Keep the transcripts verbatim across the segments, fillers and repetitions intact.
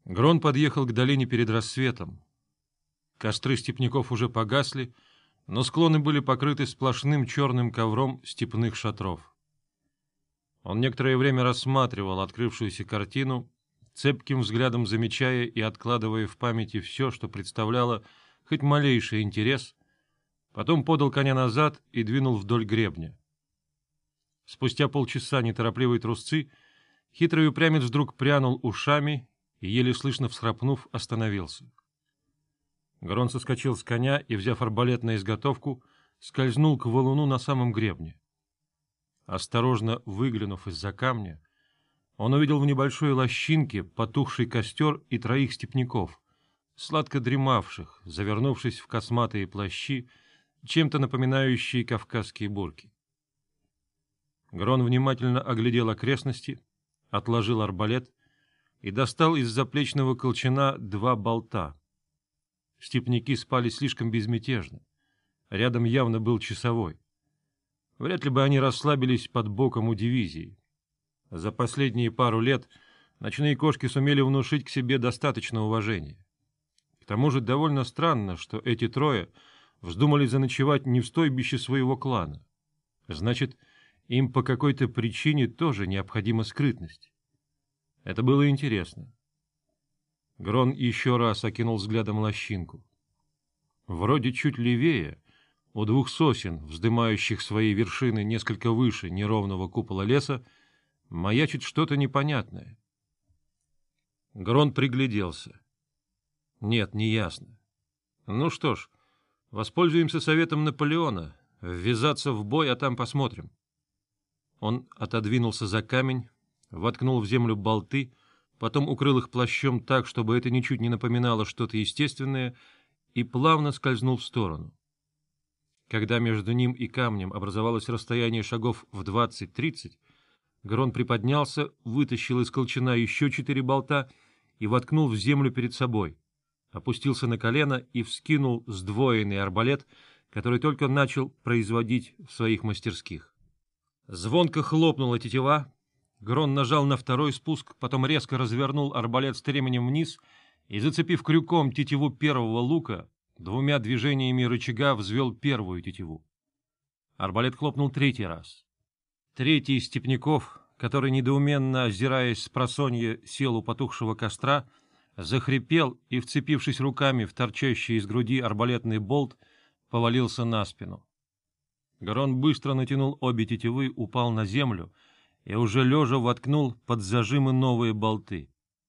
Грон подъехал к долине перед рассветом. Костры степняков уже погасли, но склоны были покрыты сплошным черным ковром степных шатров. Он некоторое время рассматривал открывшуюся картину, цепким взглядом замечая и откладывая в памяти все, что представляло хоть малейший интерес, потом подал коня назад и двинул вдоль гребня. Спустя полчаса неторопливой трусцы хитрый упрямец вдруг прянул ушами и, еле слышно всхрапнув, остановился. Грон соскочил с коня и, взяв арбалет на изготовку, скользнул к валуну на самом гребне. Осторожно выглянув из-за камня, он увидел в небольшой лощинке потухший костер и троих степняков, сладко дремавших, завернувшись в косматые плащи, чем-то напоминающие кавказские бурки. Грон внимательно оглядел окрестности, отложил арбалет и достал из заплечного колчана два болта. Степняки спали слишком безмятежно. Рядом явно был часовой. Вряд ли бы они расслабились под боком у дивизии. За последние пару лет ночные кошки сумели внушить к себе достаточно уважения. К тому же довольно странно, что эти трое вздумали заночевать не в стойбище своего клана. Значит, им по какой-то причине тоже необходима скрытность. Это было интересно. Грон еще раз окинул взглядом лощинку. Вроде чуть левее, у двух сосен, вздымающих свои вершины несколько выше неровного купола леса, маячит что-то непонятное. Грон пригляделся. Нет, не ясно. Ну что ж, воспользуемся советом Наполеона, ввязаться в бой, а там посмотрим. Он отодвинулся за камень, воткнул в землю болты, потом укрыл их плащом так, чтобы это ничуть не напоминало что-то естественное, и плавно скользнул в сторону. Когда между ним и камнем образовалось расстояние шагов в двадцать-тридцать, Грон приподнялся, вытащил из колчана еще четыре болта и воткнул в землю перед собой, опустился на колено и вскинул сдвоенный арбалет, который только начал производить в своих мастерских. Звонко хлопнула тетива, Грон нажал на второй спуск, потом резко развернул арбалет стременем вниз и, зацепив крюком тетиву первого лука, двумя движениями рычага взвел первую тетиву. Арбалет хлопнул третий раз. Третий из степняков, который, недоуменно озираясь с просонья, сел у потухшего костра, захрипел и, вцепившись руками в торчащий из груди арбалетный болт, повалился на спину. Грон быстро натянул обе тетивы, упал на землю и уже лежа воткнул под зажимы новые болты.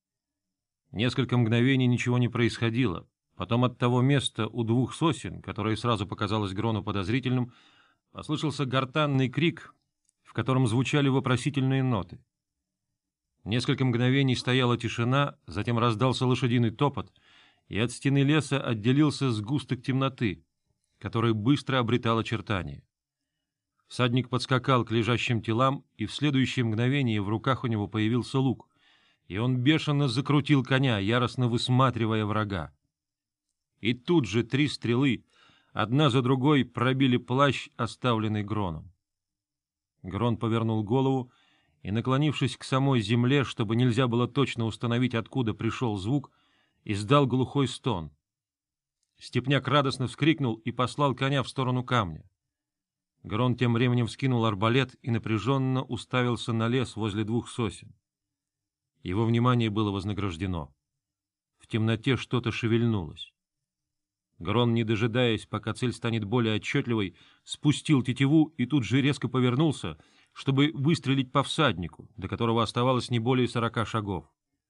Несколько мгновений ничего не происходило. Потом от того места у двух сосен, которое сразу показалось Грону подозрительным, послышался гортанный крик, в котором звучали вопросительные ноты. Несколько мгновений стояла тишина, затем раздался лошадиный топот, и от стены леса отделился сгусток темноты, который быстро обретал очертания. Всадник подскакал к лежащим телам, и в следующее мгновение в руках у него появился лук, и он бешено закрутил коня, яростно высматривая врага. И тут же три стрелы, одна за другой, пробили плащ, оставленный Гроном. Грон повернул голову и, наклонившись к самой земле, чтобы нельзя было точно установить, откуда пришел звук, издал глухой стон. Степняк радостно вскрикнул и послал коня в сторону камня. Грон тем временем вскинул арбалет и напряженно уставился на лес возле двух сосен. Его внимание было вознаграждено. В темноте что-то шевельнулось. Грон, не дожидаясь, пока цель станет более отчетливой, спустил тетиву и тут же резко повернулся, чтобы выстрелить по всаднику, до которого оставалось не более сорока шагов.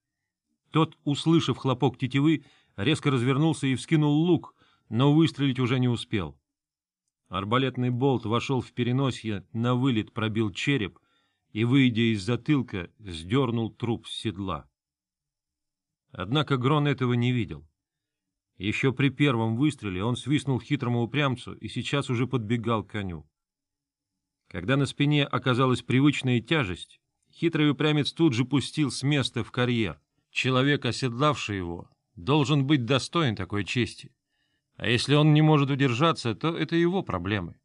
Тот, услышав хлопок тетивы, резко развернулся и вскинул лук, но выстрелить уже не успел. Арбалетный болт вошел в переносье, на вылет пробил череп и, выйдя из затылка, сдернул труп с седла. Однако Грон этого не видел. Еще при первом выстреле он свистнул хитрому упрямцу и сейчас уже подбегал к коню. Когда на спине оказалась привычная тяжесть, хитрый упрямец тут же пустил с места в карьер. Человек, оседлавший его, должен быть достоин такой чести. А если он не может удержаться, то это его проблемы.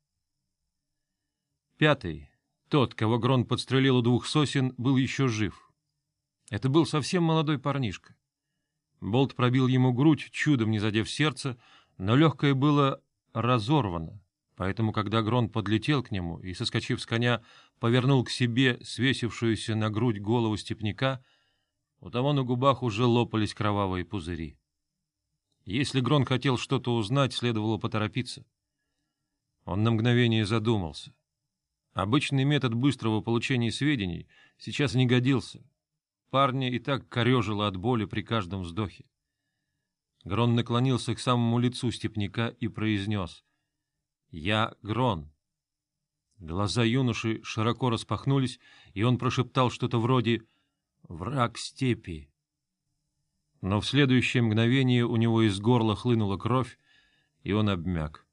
Пятый, тот, кого Грон подстрелил у двух сосен, был еще жив. Это был совсем молодой парнишка. Болт пробил ему грудь, чудом не задев сердце, но легкое было разорвано, поэтому, когда Грон подлетел к нему и, соскочив с коня, повернул к себе свесившуюся на грудь голову степняка, у того на губах уже лопались кровавые пузыри. Если Грон хотел что-то узнать, следовало поторопиться. Он на мгновение задумался. Обычный метод быстрого получения сведений сейчас не годился. Парня и так корежило от боли при каждом вздохе. Грон наклонился к самому лицу степняка и произнес: «Я Грон». Глаза юноши широко распахнулись, и он прошептал что-то вроде «Враг степи». Но в следующее мгновение у него из горла хлынула кровь, и он обмяк.